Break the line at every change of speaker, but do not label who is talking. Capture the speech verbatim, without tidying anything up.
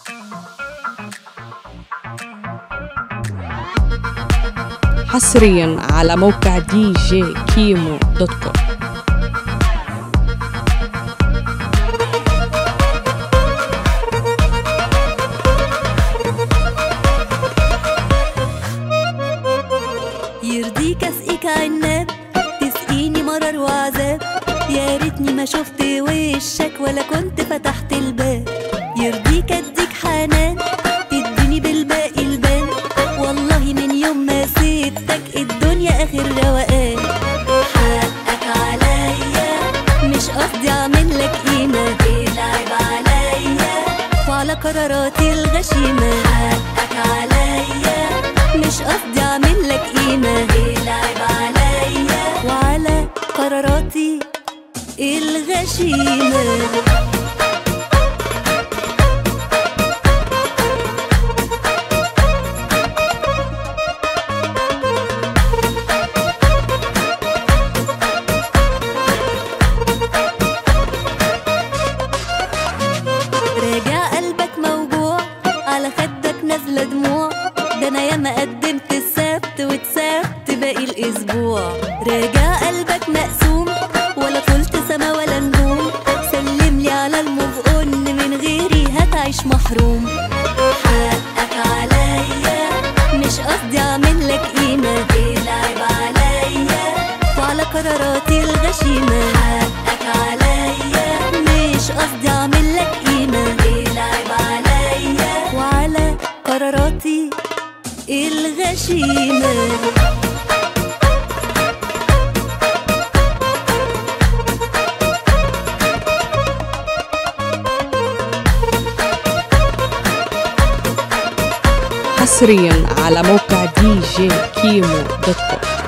حصريا على موقع دي جي كيمو دوت كوم.
يرضيك اسقيك عناب تسقيني مرر وعذاب، يا ريتني ما شفت وشك ولا كنت فتحت الباب. يرضيك اديك حنان تديني بالباقي البان، والله من يوم ما سيبتك الدنيا اخر روقان. حقك عليا مش قصدي اعمل لك قيمه، العب عليا وعلى قراراتي الغشيمه. حقك عليا مش قصدي اعمل لك قيمه، العب عليا وعلى قراراتي الغشيمه. راجع قلبك موجوع على خدك نازله دموع، ده انا ياما قدمت السبت واتسبت باقي الاسبوع. راجع قلبك مقسوم ولا طولت سما ولا نجوم، سلملي على الموف اون من غيري هتعيش محروم. حقك عليا مش قصدي اعمل لك قيمه، العب عليا وعلى قراراتي الغشيمه. حقك عليا مش قصدي اعمل لك قيمه، العب عليا وعلى قراراتي الغشيمه.
حصريا على موقع دي جي كيمو دوت كوم.